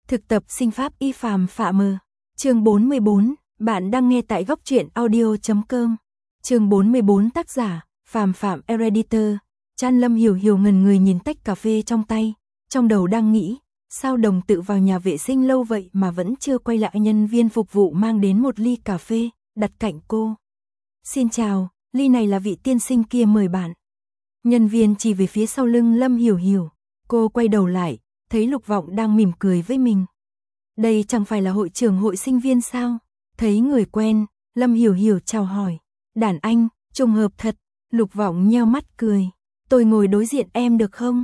Thực tập sinh pháp y phàm phạ mờ. Chương 44, bạn đang nghe tại góc truyện audio.com. Chương 44 tác giả, Phàm Phạm Editor. Chan Lâm Hiểu Hiểu ngần người nhìn tách cà phê trong tay, trong đầu đang nghĩ, sao Đồng Tự vào nhà vệ sinh lâu vậy mà vẫn chưa quay lại. Nhân viên phục vụ mang đến một ly cà phê, đặt cạnh cô. Xin chào, ly này là vị tiên sinh kia mời bạn. Nhân viên chỉ về phía sau lưng Lâm Hiểu Hiểu, cô quay đầu lại, thấy Lục Vọng đang mỉm cười với mình. Đây chẳng phải là hội trưởng hội sinh viên sao? Thấy người quen, Lâm Hiểu Hiểu chào hỏi. Đàn anh, trùng hợp thật. Lục Vọng nheo mắt cười. Tôi ngồi đối diện em được không?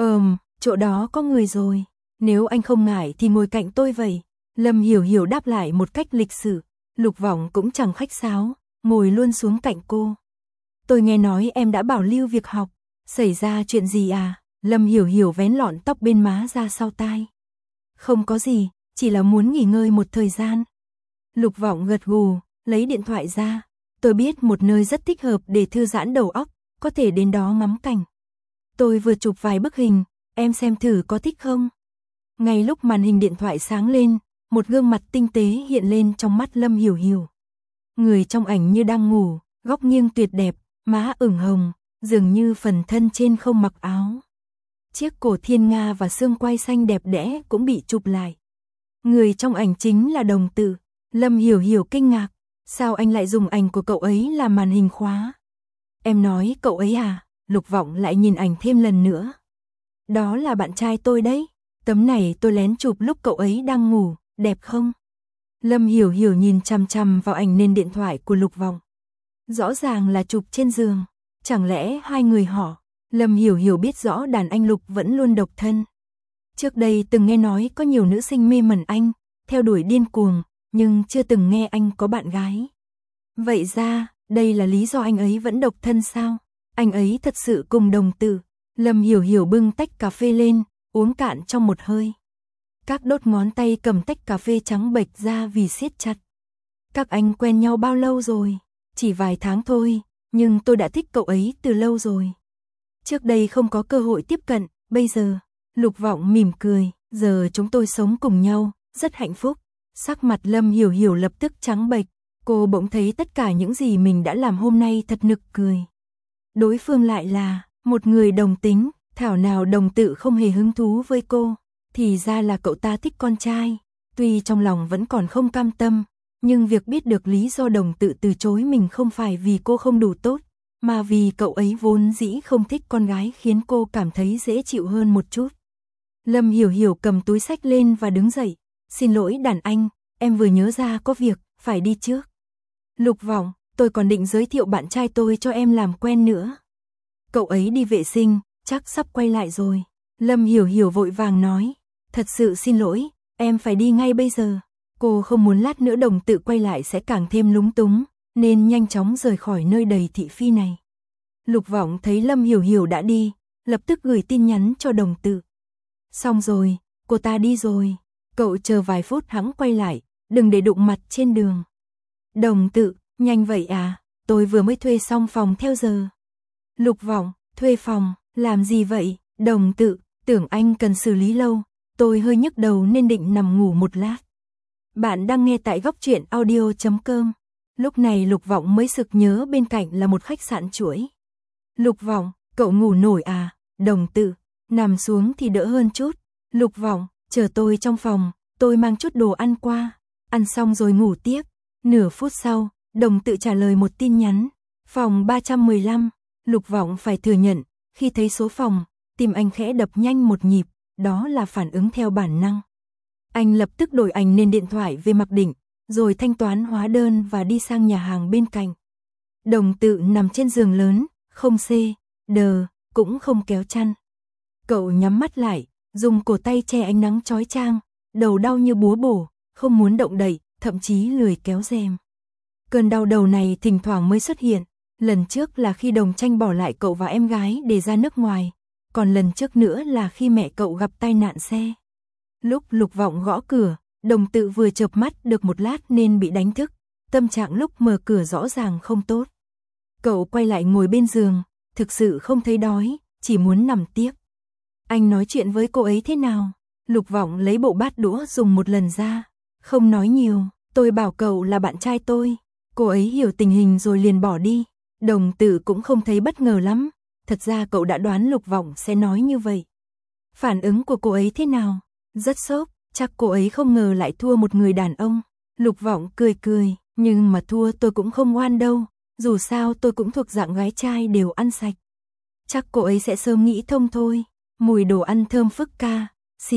Chỗ đó có người rồi. Nếu anh không ngại thì ngồi cạnh tôi vậy. Lâm Hiểu Hiểu đáp lại một cách lịch sự. Lục Vọng cũng chẳng khách sáo, ngồi luôn xuống cạnh cô. Tôi nghe nói em đã bảo lưu việc học. Xảy ra chuyện gì à? Lâm Hiểu Hiểu vén lọn tóc bên má ra sau tai. Không có gì, chỉ là muốn nghỉ ngơi một thời gian. Lục Vọng gật gù, lấy điện thoại ra. Tôi biết một nơi rất thích hợp để thư giãn đầu óc, có thể đến đó ngắm cảnh. Tôi vừa chụp vài bức hình, em xem thử có thích không? Ngay lúc màn hình điện thoại sáng lên, một gương mặt tinh tế hiện lên trong mắt Lâm Hiểu Hiểu. Người trong ảnh như đang ngủ, góc nghiêng tuyệt đẹp, má ửng hồng, dường như phần thân trên không mặc áo. Chiếc cổ thiên nga và xương quai xanh đẹp đẽ cũng bị chụp lại. Người trong ảnh chính là Đồng Tự. Lâm Hiểu Hiểu kinh ngạc, sao anh lại dùng ảnh của cậu ấy làm màn hình khóa? Em nói cậu ấy à? Lục Vọng lại nhìn ảnh thêm lần nữa. Đó là bạn trai tôi đấy, tấm này tôi lén chụp lúc cậu ấy đang ngủ, đẹp không? Lâm Hiểu Hiểu nhìn chằm chằm vào ảnh nền điện thoại của Lục Vọng. Rõ ràng là chụp trên giường, chẳng lẽ hai người họ? Lâm Hiểu Hiểu biết rõ đàn anh Lục vẫn luôn độc thân. Trước đây từng nghe nói có nhiều nữ sinh mê mẩn anh, theo đuổi điên cuồng, nhưng chưa từng nghe anh có bạn gái. Vậy ra, đây là lý do anh ấy vẫn độc thân sao? Anh ấy thật sự cùng Đồng Tự. Lâm Hiểu Hiểu bưng tách cà phê lên, uống cạn trong một hơi. Các đốt ngón tay cầm tách cà phê trắng bệch ra vì siết chặt. Các anh quen nhau bao lâu rồi? Chỉ vài tháng thôi, nhưng tôi đã thích cậu ấy từ lâu rồi. Trước đây không có cơ hội tiếp cận, bây giờ, Lục Vọng mỉm cười, giờ chúng tôi sống cùng nhau, rất hạnh phúc. Sắc mặt Lâm Hiểu Hiểu lập tức trắng bệch, cô bỗng thấy tất cả những gì mình đã làm hôm nay thật nực cười. Đối phương lại là một người đồng tính, thảo nào Đồng Tự không hề hứng thú với cô, thì ra là cậu ta thích con trai. Tuy trong lòng vẫn còn không cam tâm, nhưng việc biết được lý do Đồng Tự từ chối mình không phải vì cô không đủ tốt, mà vì cậu ấy vốn dĩ không thích con gái khiến cô cảm thấy dễ chịu hơn một chút. Lâm Hiểu Hiểu cầm túi xách lên và đứng dậy. Xin lỗi đàn anh, em vừa nhớ ra có việc, phải đi trước. Lục Vọng, tôi còn định giới thiệu bạn trai tôi cho em làm quen nữa. Cậu ấy đi vệ sinh, chắc sắp quay lại rồi. Lâm Hiểu Hiểu vội vàng nói. Thật sự xin lỗi, em phải đi ngay bây giờ. Cô không muốn lát nữa Đồng Tự quay lại sẽ càng thêm lúng túng, nên nhanh chóng rời khỏi nơi đầy thị phi này. Lục Vọng thấy Lâm Hiểu Hiểu đã đi, lập tức gửi tin nhắn cho Đồng Tự. Xong rồi, cô ta đi rồi. Cậu chờ vài phút hắn quay lại, đừng để đụng mặt trên đường. Đồng Tự, nhanh vậy à, tôi vừa mới thuê xong phòng theo giờ. Lục Vọng, thuê phòng, làm gì vậy? Đồng Tự, tưởng anh cần xử lý lâu, tôi hơi nhức đầu nên định nằm ngủ một lát. Bạn đang nghe tại góc truyện audio.com. Lúc này Lục Vọng mới sực nhớ bên cạnh là một khách sạn chuỗi. Lục Vọng, cậu ngủ nổi à? Đồng Tự, nằm xuống thì đỡ hơn chút. Lục Vọng, chờ tôi trong phòng, tôi mang chút đồ ăn qua. Ăn xong rồi ngủ tiếp. Nửa phút sau, Đồng Tự trả lời một tin nhắn. Phòng 315. Lục Vọng phải thừa nhận, khi thấy số phòng, tim anh khẽ đập nhanh một nhịp, đó là phản ứng theo bản năng. Anh lập tức đổi ảnh nền điện thoại về mặc định, rồi thanh toán hóa đơn và đi sang nhà hàng bên cạnh. Đồng Tự nằm trên giường lớn, không xê, đờ, cũng không kéo chăn. Cậu nhắm mắt lại, dùng cổ tay che ánh nắng chói chang, đầu đau như búa bổ, không muốn động đậy, thậm chí lười kéo rèm. Cơn đau đầu này thỉnh thoảng mới xuất hiện, lần trước là khi Đồng Tranh bỏ lại cậu và em gái để ra nước ngoài, còn lần trước nữa là khi mẹ cậu gặp tai nạn xe. Lúc Lục Vọng gõ cửa, Đồng Tự vừa chợp mắt được một lát nên bị đánh thức, tâm trạng lúc mở cửa rõ ràng không tốt. Cậu quay lại ngồi bên giường, thực sự không thấy đói, chỉ muốn nằm tiếp. Anh nói chuyện với cô ấy thế nào? Lục Vọng lấy bộ bát đũa dùng một lần ra, không nói nhiều, tôi bảo cậu là bạn trai tôi. Cô ấy hiểu tình hình rồi liền bỏ đi. Đồng Tự cũng không thấy bất ngờ lắm, thật ra cậu đã đoán Lục Vọng sẽ nói như vậy. Phản ứng của cô ấy thế nào? Rất sốc, chắc cô ấy không ngờ lại thua một người đàn ông. Lục Vọng cười cười, nhưng mà thua tôi cũng không oan đâu, dù sao tôi cũng thuộc dạng gái trai đều ăn sạch. Chắc cô ấy sẽ sớm nghĩ thông thôi. Mùi đồ ăn thơm phức ca,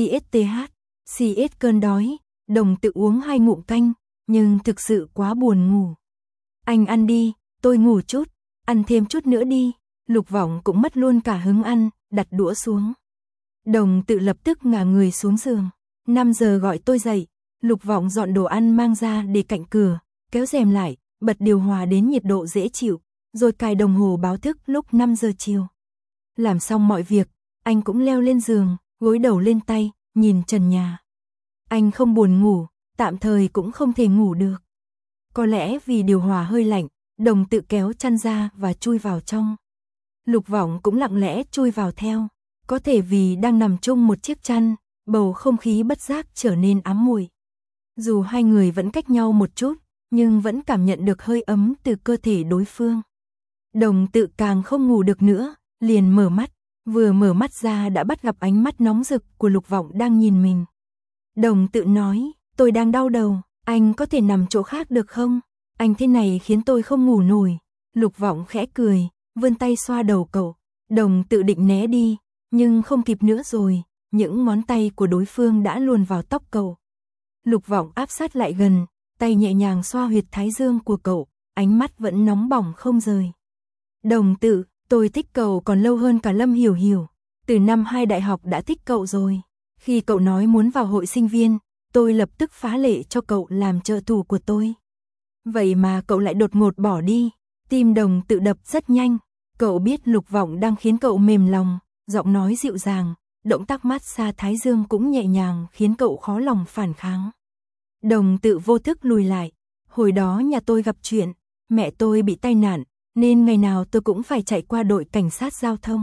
CSTH, cơn đói. Đồng Tự uống 2 ngụm canh, nhưng thực sự quá buồn ngủ. Anh ăn đi, tôi ngủ chút, ăn thêm chút nữa đi. Lục Vọng cũng mất luôn cả hứng ăn, đặt đũa xuống. Đồng Tự lập tức ngả người xuống giường. 5 giờ gọi tôi dậy, Lục Vọng dọn đồ ăn mang ra để cạnh cửa, kéo rèm lại, bật điều hòa đến nhiệt độ dễ chịu, rồi cài đồng hồ báo thức lúc 5 giờ chiều. Làm xong mọi việc, anh cũng leo lên giường, gối đầu lên tay, nhìn trần nhà. Anh không buồn ngủ, tạm thời cũng không thể ngủ được. Có lẽ vì điều hòa hơi lạnh, Đồng Tự kéo chăn ra và chui vào trong. Lục Vọng cũng lặng lẽ chui vào theo. Có thể vì đang nằm chung một chiếc chăn, bầu không khí bất giác trở nên ám muội. Dù hai người vẫn cách nhau một chút, nhưng vẫn cảm nhận được hơi ấm từ cơ thể đối phương. Đồng Tự càng không ngủ được nữa, liền mở mắt. Vừa mở mắt ra đã bắt gặp ánh mắt nóng rực của Lục Vọng đang nhìn mình. Đồng Tự nói, tôi đang đau đầu, anh có thể nằm chỗ khác được không? Anh thế này khiến tôi không ngủ nổi. Lục Vọng khẽ cười, vươn tay xoa đầu cậu. Đồng Tự định né đi, nhưng không kịp nữa rồi, những ngón tay của đối phương đã luồn vào tóc cậu. Lục Vọng áp sát lại gần, tay nhẹ nhàng xoa huyệt thái dương của cậu, ánh mắt vẫn nóng bỏng không rời. Đồng Tự, tôi thích cậu còn lâu hơn cả Lâm Hiểu Hiểu, từ năm 2 đại học đã thích cậu rồi. Khi cậu nói muốn vào hội sinh viên, tôi lập tức phá lệ cho cậu làm trợ thủ của tôi. Vậy mà cậu lại đột ngột bỏ đi. Tim Đồng Tự đập rất nhanh, cậu biết Lục Vọng đang khiến cậu mềm lòng, giọng nói dịu dàng, động tác mát xa thái dương cũng nhẹ nhàng khiến cậu khó lòng phản kháng. Đồng Tự vô thức lùi lại, hồi đó nhà tôi gặp chuyện, mẹ tôi bị tai nạn, nên ngày nào tôi cũng phải chạy qua đội cảnh sát giao thông.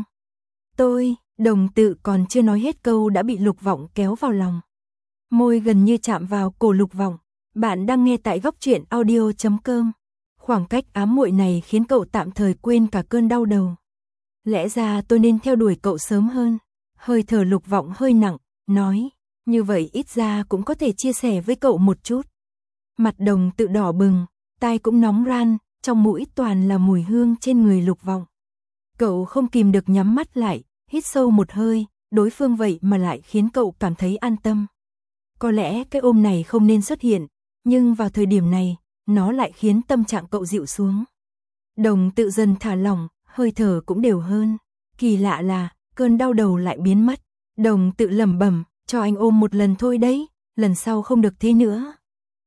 Đồng Tự còn chưa nói hết câu đã bị Lục Vọng kéo vào lòng. Môi gần như chạm vào cổ Lục Vọng. Bạn đang nghe tại Góc Truyện Audio.com. Khoảng cách ám muội này khiến cậu tạm thời quên cả cơn đau đầu. Lẽ ra tôi nên theo đuổi cậu sớm hơn. Hơi thở Lục Vọng hơi nặng, nói, như vậy ít ra cũng có thể chia sẻ với cậu một chút. Mặt Đồng Tự đỏ bừng, tai cũng nóng ran, trong mũi toàn là mùi hương trên người Lục Vọng. Cậu không kìm được nhắm mắt lại, hít sâu một hơi, đối phương vậy mà lại khiến cậu cảm thấy an tâm. Có lẽ cái ôm này không nên xuất hiện, nhưng vào thời điểm này, nó lại khiến tâm trạng cậu dịu xuống. Đồng Tự dần thả lỏng, hơi thở cũng đều hơn. Kỳ lạ là, cơn đau đầu lại biến mất. Đồng Tự lẩm bẩm, cho anh ôm một lần thôi đấy, lần sau không được thế nữa.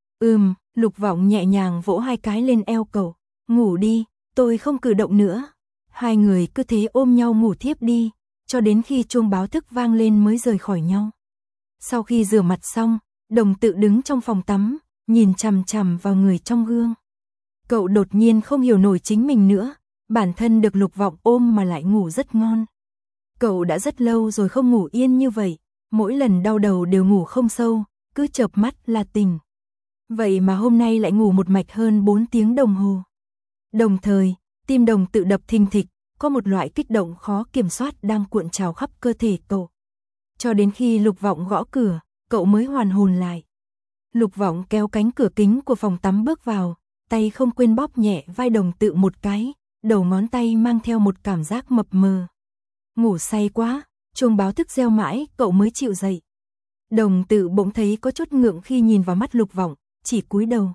Lục Vọng nhẹ nhàng vỗ 2 cái lên eo cậu. Ngủ đi, tôi không cử động nữa. Hai người cứ thế ôm nhau ngủ thiếp đi, cho đến khi chuông báo thức vang lên mới rời khỏi nhau. Sau khi rửa mặt xong, Đồng Tự đứng trong phòng tắm, nhìn chằm chằm vào người trong gương. Cậu đột nhiên không hiểu nổi chính mình nữa, bản thân được Lục Vọng ôm mà lại ngủ rất ngon. Cậu đã rất lâu rồi không ngủ yên như vậy, mỗi lần đau đầu đều ngủ không sâu, cứ chợp mắt là tỉnh. Vậy mà hôm nay lại ngủ một mạch hơn 4 tiếng đồng hồ. Đồng thời, tim Đồng Tự đập thình thịch, có một loại kích động khó kiểm soát đang cuộn trào khắp cơ thể cậu. Cho đến khi Lục Vọng gõ cửa, cậu mới hoàn hồn lại. Lục Vọng kéo cánh cửa kính của phòng tắm bước vào, tay không quên bóp nhẹ vai Đồng Tự một cái, đầu ngón tay mang theo một cảm giác mập mờ. Ngủ say quá, chuông báo thức reo mãi, cậu mới chịu dậy. Đồng Tự bỗng thấy có chút ngượng khi nhìn vào mắt Lục Vọng, chỉ cúi đầu.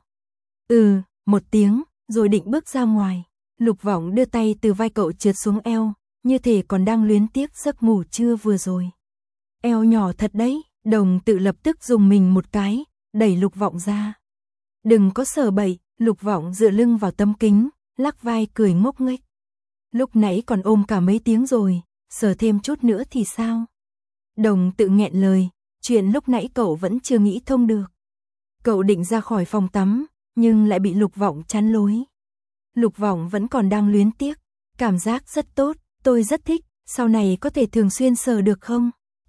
Một tiếng, rồi định bước ra ngoài. Lục Vọng đưa tay từ vai cậu trượt xuống eo, như thể còn đang luyến tiếc giấc ngủ trưa vừa rồi. Eo nhỏ thật đấy, Đồng Tự lập tức dùng mình một cái, đẩy Lục Vọng ra. Đừng có sờ bậy, Lục Vọng dựa lưng vào tấm kính, lắc vai cười ngốc nghếch. Lúc nãy còn ôm cả mấy tiếng rồi, sờ thêm chút nữa thì sao? Đồng Tự nghẹn lời, chuyện lúc nãy cậu vẫn chưa nghĩ thông được. Cậu định ra khỏi phòng tắm, nhưng lại bị Lục Vọng chắn lối. Lục Vọng vẫn còn đang luyến tiếc, cảm giác rất tốt, tôi rất thích, sau này có thể thường xuyên sờ được không?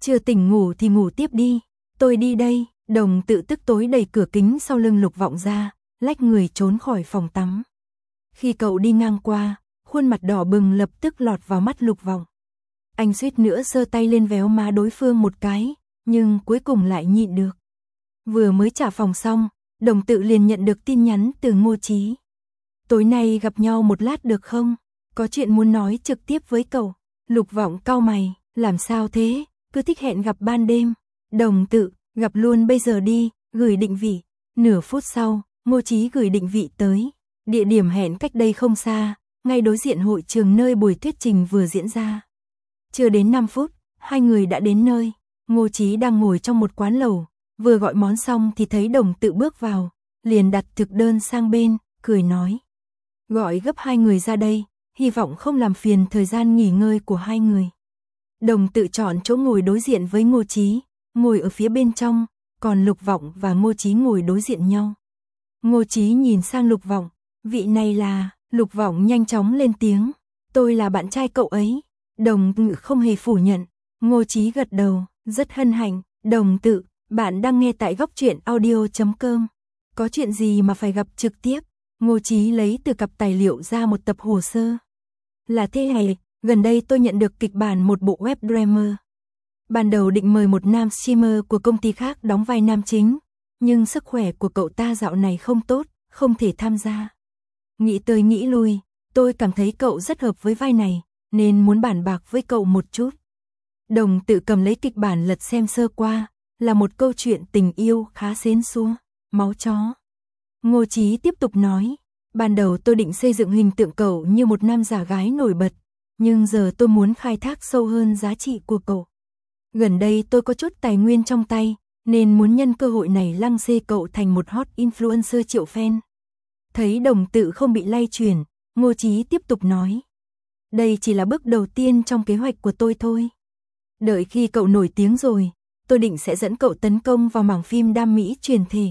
chưa tỉnh ngủ thì ngủ tiếp đi, tôi đi đây. Đồng Tự tức tối đẩy cửa kính sau lưng Lục Vọng ra, lách người trốn khỏi phòng tắm. Khi cậu đi ngang qua, khuôn mặt đỏ bừng lập tức lọt vào mắt Lục Vọng. Anh suýt nữa giơ tay lên véo má đối phương một cái, nhưng cuối cùng lại nhịn được. Vừa mới trả phòng xong, Đồng Tự liền nhận được tin nhắn từ Ngô Chí. Tối nay gặp nhau một lát được không? Có chuyện muốn nói trực tiếp với cậu. Lục Vọng cau mày, làm sao thế, cứ thích hẹn gặp ban đêm. Đồng Tự, gặp luôn bây giờ đi, gửi định vị. Nửa phút sau, Ngô Chí gửi định vị tới. Địa điểm hẹn cách đây không xa, ngay đối diện hội trường nơi buổi thuyết trình vừa diễn ra. Chưa đến 5 phút, hai người đã đến nơi. Ngô Chí đang ngồi trong một quán lẩu, vừa gọi món xong thì thấy Đồng Tự bước vào, liền đặt thực đơn sang bên, cười nói. Gọi gấp hai người ra đây, hy vọng không làm phiền thời gian nghỉ ngơi của hai người. Đồng Tự chọn chỗ ngồi đối diện với Ngô Chí, ngồi ở phía bên trong, còn Lục Vọng và Ngô Chí ngồi đối diện nhau. Ngô Chí nhìn sang Lục Vọng, vị này là, Lục Vọng nhanh chóng lên tiếng, tôi là bạn trai cậu ấy. Đồng Tự không hề phủ nhận, Ngô Chí gật đầu, rất hân hạnh. Đồng Tự, bạn đang nghe tại góc truyện audio.com. Có chuyện gì mà phải gặp trực tiếp? Ngô Chí lấy từ cặp tài liệu ra một tập hồ sơ. Là thế này, gần đây tôi nhận được kịch bản một bộ web drama. Ban đầu định mời một nam streamer của công ty khác đóng vai nam chính, nhưng sức khỏe của cậu ta dạo này không tốt, không thể tham gia. Nghĩ tới nghĩ lui, tôi cảm thấy cậu rất hợp với vai này, nên muốn bàn bạc với cậu một chút. Đồng Tự cầm lấy kịch bản lật xem sơ qua, là một câu chuyện tình yêu khá sến súa, máu chó. Ngô Chí tiếp tục nói, ban đầu tôi định xây dựng hình tượng cậu như một nam giả gái nổi bật, nhưng giờ tôi muốn khai thác sâu hơn giá trị của cậu. Gần đây tôi có chút tài nguyên trong tay, nên muốn nhân cơ hội này lăng xê cậu thành một hot influencer triệu fan. Thấy Đồng Tự không bị lay chuyển, Ngô Chí tiếp tục nói. Đây chỉ là bước đầu tiên trong kế hoạch của tôi thôi. Đợi khi cậu nổi tiếng rồi, tôi định sẽ dẫn cậu tấn công vào mảng phim đam mỹ truyền thể.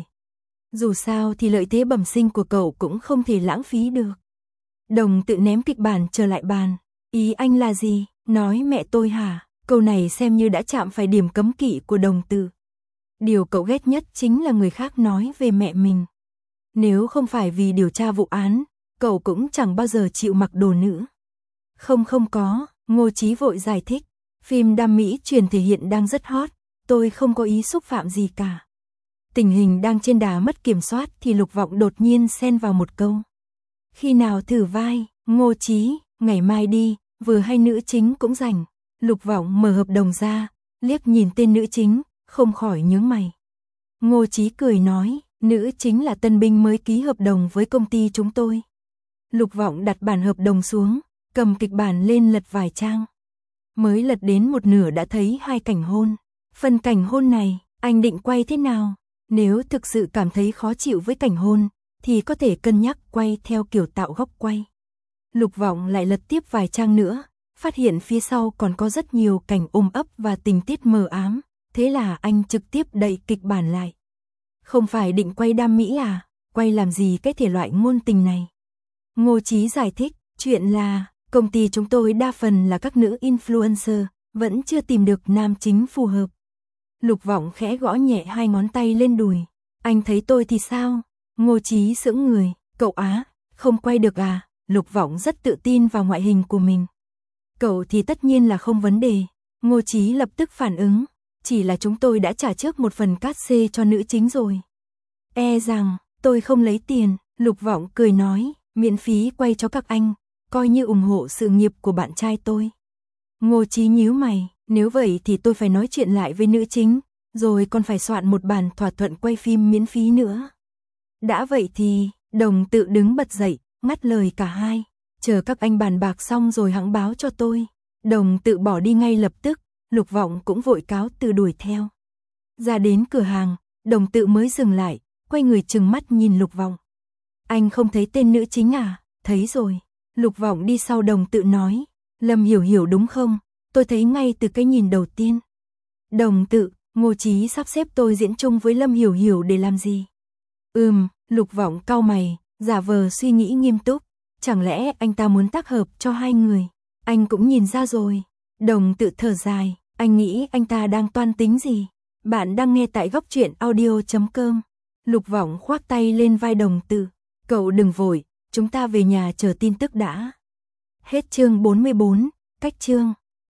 Dù sao thì lợi thế bẩm sinh của cậu cũng không thể lãng phí được. Đồng Tự ném kịch bản trở lại bàn. Ý anh là gì? Nói mẹ tôi hả? Câu này xem như đã chạm phải điểm cấm kỵ của Đồng Tự. Điều cậu ghét nhất chính là người khác nói về mẹ mình. Nếu không phải vì điều tra vụ án, cậu cũng chẳng bao giờ chịu mặc đồ nữ. Không có, Ngô Chí vội giải thích. Phim đam mỹ truyền thể hiện đang rất hot, tôi không có ý xúc phạm gì cả. Tình hình đang trên đà mất kiểm soát thì Lục Vọng đột nhiên xen vào một câu. Khi nào thử vai? Ngô Chí, ngày mai đi, vừa hay nữ chính cũng rảnh. Lục Vọng mở hợp đồng ra, liếc nhìn tên nữ chính, không khỏi nhướng mày. Ngô Chí cười nói, nữ chính là tân binh mới ký hợp đồng với công ty chúng tôi. Lục Vọng đặt bản hợp đồng xuống, cầm kịch bản lên lật vài trang. Mới lật đến một nửa đã thấy hai cảnh hôn. Phần cảnh hôn này, anh định quay thế nào? Nếu thực sự cảm thấy khó chịu với cảnh hôn, thì có thể cân nhắc quay theo kiểu tạo góc quay. Lục Vọng lại lật tiếp vài trang nữa, phát hiện phía sau còn có rất nhiều cảnh ôm ấp và tình tiết mờ ám, thế là anh trực tiếp đậy kịch bản lại. Không phải định quay đam mỹ à? Quay làm gì cái thể loại ngôn tình này? Ngô Chí giải thích, chuyện là công ty chúng tôi đa phần là các nữ influencer, vẫn chưa tìm được nam chính phù hợp. Lục Vọng khẽ gõ nhẹ hai ngón tay lên đùi. Anh thấy tôi thì sao? Ngô Chí sững người, cậu á, không quay được à? Lục Vọng rất tự tin vào ngoại hình của mình. Cậu thì tất nhiên là không vấn đề. Ngô Chí lập tức phản ứng, chỉ là chúng tôi đã trả trước một phần cát xê cho nữ chính rồi. E rằng, tôi không lấy tiền, Lục Vọng cười nói, miễn phí quay cho các anh, coi như ủng hộ sự nghiệp của bạn trai tôi. Ngô Chí nhíu mày, nếu vậy thì tôi phải nói chuyện lại với nữ chính, rồi còn phải soạn một bản thỏa thuận quay phim miễn phí nữa. Đã vậy thì, Đồng Tự đứng bật dậy, ngắt lời cả hai, chờ các anh bàn bạc xong rồi hẵng báo cho tôi. Đồng Tự bỏ đi ngay lập tức, Lục Vọng cũng vội cáo từ đuổi theo. Ra đến cửa hàng, Đồng Tự mới dừng lại, quay người trừng mắt nhìn Lục Vọng. Anh không thấy tên nữ chính à? Thấy rồi. Lục Vọng đi sau Đồng Tự nói, Lâm Hiểu Hiểu đúng không? Tôi thấy ngay từ cái nhìn đầu tiên. Đồng Tự, Ngô Chí sắp xếp tôi diễn chung với Lâm Hiểu Hiểu để làm gì? Lục Vọng cau mày, giả vờ suy nghĩ nghiêm túc. Chẳng lẽ anh ta muốn tác hợp cho hai người? Anh cũng nhìn ra rồi. Đồng Tự thở dài, Anh nghĩ anh ta đang toan tính gì? Bạn đang nghe tại góc truyện audio.com. Lục Vọng khoác tay lên vai Đồng Tử. Cậu đừng vội, chúng ta về nhà chờ tin tức đã. Hết chương 44, cách chương.